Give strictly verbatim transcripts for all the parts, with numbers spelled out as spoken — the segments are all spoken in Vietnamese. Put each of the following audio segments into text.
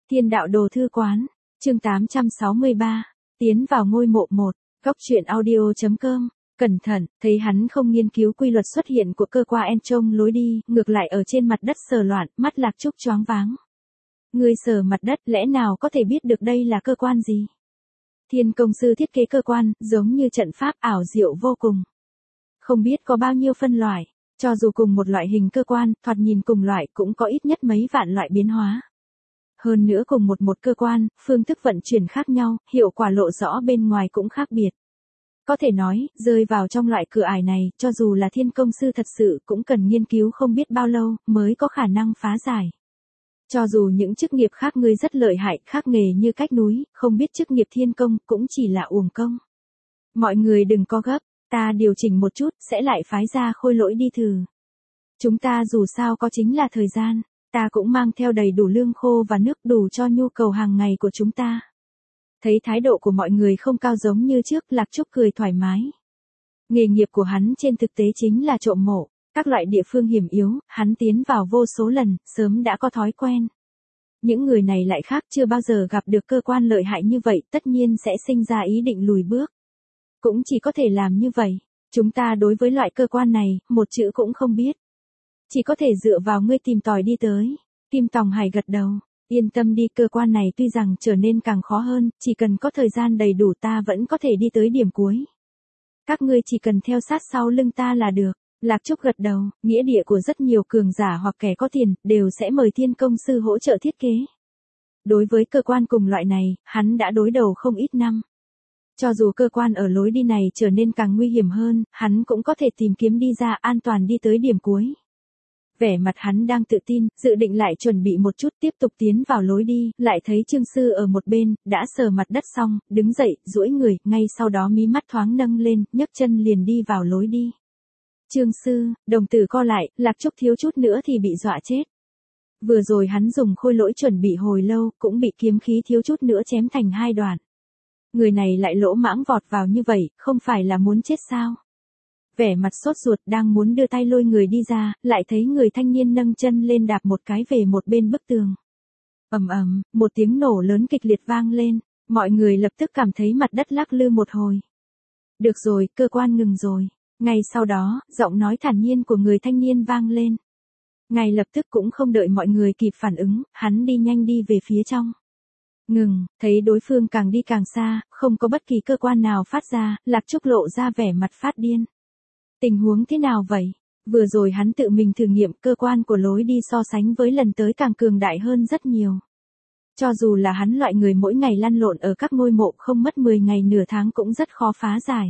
Thiên đạo đồ thư quán, chương tám trăm sáu mươi ba, tiến vào ngôi mộ một, góc truyện audio chấm com. Cẩn thận, thấy hắn không nghiên cứu quy luật xuất hiện của cơ quan en trong lối đi, ngược lại ở trên mặt đất sờ loạn, mắt Lạc Trúc choáng váng. Người sờ mặt đất lẽ nào có thể biết được đây là cơ quan gì? Thiên công sư thiết kế cơ quan, giống như trận pháp ảo diệu vô cùng. Không biết có bao nhiêu phân loại, cho dù cùng một loại hình cơ quan, thoạt nhìn cùng loại cũng có ít nhất mấy vạn loại biến hóa. Hơn nữa cùng một một cơ quan, phương thức vận chuyển khác nhau, hiệu quả lộ rõ bên ngoài cũng khác biệt. Có thể nói, rơi vào trong loại cửa ải này, cho dù là thiên công sư thật sự cũng cần nghiên cứu không biết bao lâu, mới có khả năng phá giải. Cho dù những chức nghiệp khác ngươi rất lợi hại, khác nghề như cách núi, không biết chức nghiệp thiên công cũng chỉ là uổng công. Mọi người đừng có gấp, ta điều chỉnh một chút, sẽ lại phái ra khôi lỗi đi thử. Chúng ta dù sao có chính là thời gian, ta cũng mang theo đầy đủ lương khô và nước đủ cho nhu cầu hàng ngày của chúng ta. Thấy thái độ của mọi người không cao giống như trước, Lạc Trúc cười thoải mái. Nghề nghiệp của hắn trên thực tế chính là trộm mộ, các loại địa phương hiểm yếu, hắn tiến vào vô số lần, sớm đã có thói quen. Những người này lại khác, chưa bao giờ gặp được cơ quan lợi hại như vậy, tất nhiên sẽ sinh ra ý định lùi bước. Cũng chỉ có thể làm như vậy, chúng ta đối với loại cơ quan này, một chữ cũng không biết. Chỉ có thể dựa vào ngươi tìm tòi đi tới. Kim Tòng Hải gật đầu. Yên tâm đi, cơ quan này tuy rằng trở nên càng khó hơn, chỉ cần có thời gian đầy đủ ta vẫn có thể đi tới điểm cuối. Các ngươi chỉ cần theo sát sau lưng ta là được. Lạc Trúc gật đầu, nghĩa địa của rất nhiều cường giả hoặc kẻ có tiền, đều sẽ mời thiên công sư hỗ trợ thiết kế. Đối với cơ quan cùng loại này, hắn đã đối đầu không ít năm. Cho dù cơ quan ở lối đi này trở nên càng nguy hiểm hơn, hắn cũng có thể tìm kiếm đi ra an toàn đi tới điểm cuối. Vẻ mặt hắn đang tự tin, dự định lại chuẩn bị một chút tiếp tục tiến vào lối đi, lại thấy Trương Sư ở một bên, đã sờ mặt đất xong, đứng dậy, duỗi người, ngay sau đó mí mắt thoáng nâng lên, nhấc chân liền đi vào lối đi. Trương Sư, đồng tử co lại, Lạc Trúc thiếu chút nữa thì bị dọa chết. Vừa rồi hắn dùng khôi lỗi chuẩn bị hồi lâu, cũng bị kiếm khí thiếu chút nữa chém thành hai đoạn. Người này lại lỗ mãng vọt vào như vậy, không phải là muốn chết sao? Vẻ mặt sốt ruột đang muốn đưa tay lôi người đi ra, lại thấy người thanh niên nâng chân lên đạp một cái về một bên bức tường. Ầm ầm, một tiếng nổ lớn kịch liệt vang lên, mọi người lập tức cảm thấy mặt đất lắc lư một hồi. Được rồi, cơ quan ngừng rồi. Ngay sau đó, giọng nói thản nhiên của người thanh niên vang lên. Ngay lập tức cũng không đợi mọi người kịp phản ứng, hắn đi nhanh đi về phía trong. Ngừng, thấy đối phương càng đi càng xa, không có bất kỳ cơ quan nào phát ra, Lạc Trúc lộ ra vẻ mặt phát điên. Tình huống thế nào vậy? Vừa rồi hắn tự mình thử nghiệm, cơ quan của lối đi so sánh với lần tới càng cường đại hơn rất nhiều. Cho dù là hắn loại người mỗi ngày lăn lộn ở các ngôi mộ không mất mười ngày nửa tháng cũng rất khó phá giải.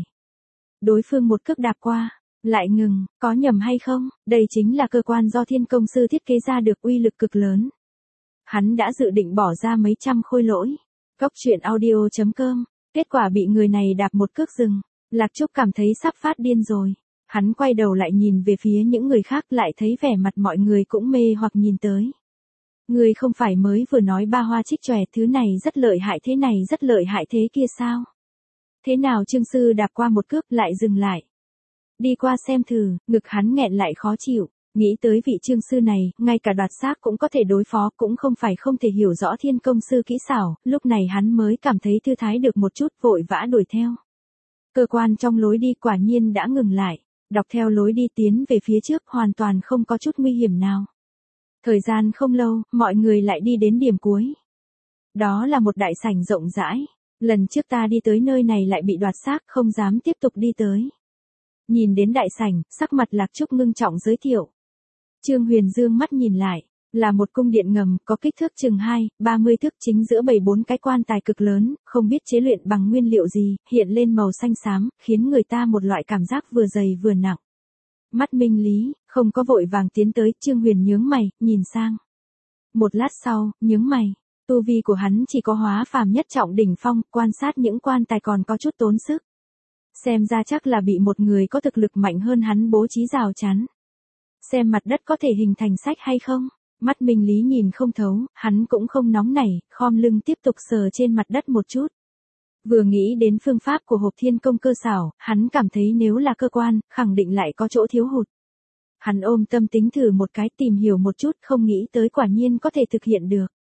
Đối phương một cước đạp qua, lại ngừng, có nhầm hay không? Đây chính là cơ quan do thiên công sư thiết kế ra được, uy lực cực lớn. Hắn đã dự định bỏ ra mấy trăm khôi lỗi. Góc truyện audio chấm com. Kết quả bị người này đạp một cước dừng. Lạc Trúc cảm thấy sắp phát điên rồi. Hắn quay đầu lại nhìn về phía những người khác, lại thấy vẻ mặt mọi người cũng mê hoặc nhìn tới. Người không phải mới vừa nói ba hoa trích chòe thứ này rất lợi hại thế này rất lợi hại thế kia sao? Thế nào Trương Sư đạp qua một cước lại dừng lại. Đi qua xem thử, ngực hắn nghẹn lại khó chịu. Nghĩ tới vị Trương Sư này, ngay cả đoạt xác cũng có thể đối phó, cũng không phải không thể hiểu rõ thiên công sư kỹ xảo, lúc này hắn mới cảm thấy thư thái được một chút, vội vã đuổi theo. Cơ quan trong lối đi quả nhiên đã ngừng lại, đọc theo lối đi tiến về phía trước hoàn toàn không có chút nguy hiểm nào. Thời gian không lâu, mọi người lại đi đến điểm cuối. Đó là một đại sảnh rộng rãi, lần trước ta đi tới nơi này lại bị đoạt xác, không dám tiếp tục đi tới. Nhìn đến đại sảnh, sắc mặt Lạc Trúc ngưng trọng giới thiệu. Trương Huyền dương mắt nhìn lại, là một cung điện ngầm, có kích thước chừng hai, ba mươi thước, chính giữa bày bốn cái quan tài cực lớn, không biết chế luyện bằng nguyên liệu gì, hiện lên màu xanh xám, khiến người ta một loại cảm giác vừa dày vừa nặng. Mắt minh lý, không có vội vàng tiến tới, Trương Huyền nhướng mày, nhìn sang. Một lát sau, nhướng mày, tu vi của hắn chỉ có hóa phàm nhất trọng đỉnh phong, quan sát những quan tài còn có chút tốn sức. Xem ra chắc là bị một người có thực lực mạnh hơn hắn bố trí rào chắn. Xem mặt đất có thể hình thành sách hay không? Mắt minh lý nhìn không thấu, hắn cũng không nóng nảy, khom lưng tiếp tục sờ trên mặt đất một chút. Vừa nghĩ đến phương pháp của hộp thiên công cơ xảo, hắn cảm thấy nếu là cơ quan, khẳng định lại có chỗ thiếu hụt. Hắn ôm tâm tính thử một cái, tìm hiểu một chút, không nghĩ tới quả nhiên có thể thực hiện được.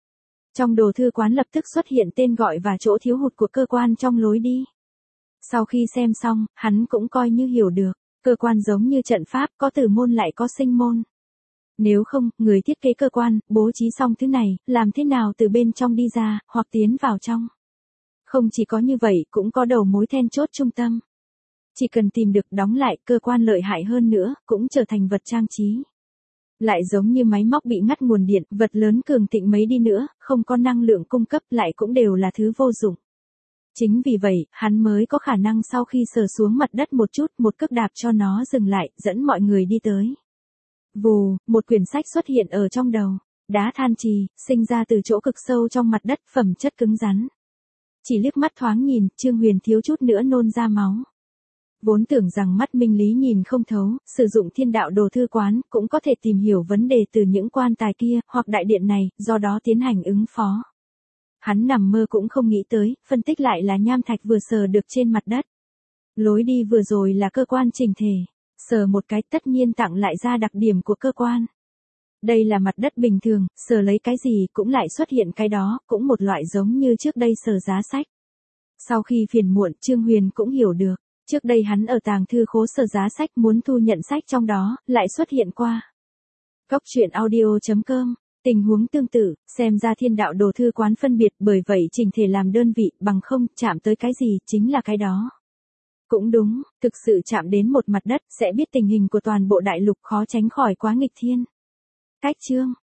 Trong đồ thư quán lập tức xuất hiện tên gọi và chỗ thiếu hụt của cơ quan trong lối đi. Sau khi xem xong, hắn cũng coi như hiểu được, cơ quan giống như trận pháp, có tử môn lại có sinh môn. Nếu không, người thiết kế cơ quan, bố trí xong thứ này, làm thế nào từ bên trong đi ra, hoặc tiến vào trong. Không chỉ có như vậy, cũng có đầu mối then chốt trung tâm. Chỉ cần tìm được đóng lại, cơ quan lợi hại hơn nữa, cũng trở thành vật trang trí. Lại giống như máy móc bị ngắt nguồn điện, vật lớn cường thịnh mấy đi nữa, không có năng lượng cung cấp lại cũng đều là thứ vô dụng. Chính vì vậy, hắn mới có khả năng sau khi sờ xuống mặt đất một chút, một cước đạp cho nó dừng lại, dẫn mọi người đi tới. Vù, một quyển sách xuất hiện ở trong đầu. Đá than trì, sinh ra từ chỗ cực sâu trong mặt đất, phẩm chất cứng rắn. Chỉ liếc mắt thoáng nhìn, Trương Huyền thiếu chút nữa nôn ra máu. Vốn tưởng rằng mắt minh lý nhìn không thấu, sử dụng thiên đạo đồ thư quán, cũng có thể tìm hiểu vấn đề từ những quan tài kia, hoặc đại điện này, do đó tiến hành ứng phó. Hắn nằm mơ cũng không nghĩ tới, phân tích lại là nham thạch vừa sờ được trên mặt đất. Lối đi vừa rồi là cơ quan chỉnh thể, sờ một cái tất nhiên tặng lại ra đặc điểm của cơ quan. Đây là mặt đất bình thường, sờ lấy cái gì cũng lại xuất hiện cái đó, cũng một loại giống như trước đây sờ giá sách. Sau khi phiền muộn, Trương Huyền cũng hiểu được, trước đây hắn ở tàng thư khố sờ giá sách muốn thu nhận sách trong đó, lại xuất hiện qua. Góc truyện audio chấm com. Tình huống tương tự, xem ra thiên đạo đồ thư quán phân biệt, bởi vậy chỉnh thể làm đơn vị, bằng không, chạm tới cái gì, chính là cái đó. Cũng đúng, thực sự chạm đến một mặt đất, sẽ biết tình hình của toàn bộ đại lục, khó tránh khỏi quá nghịch thiên. Cách chương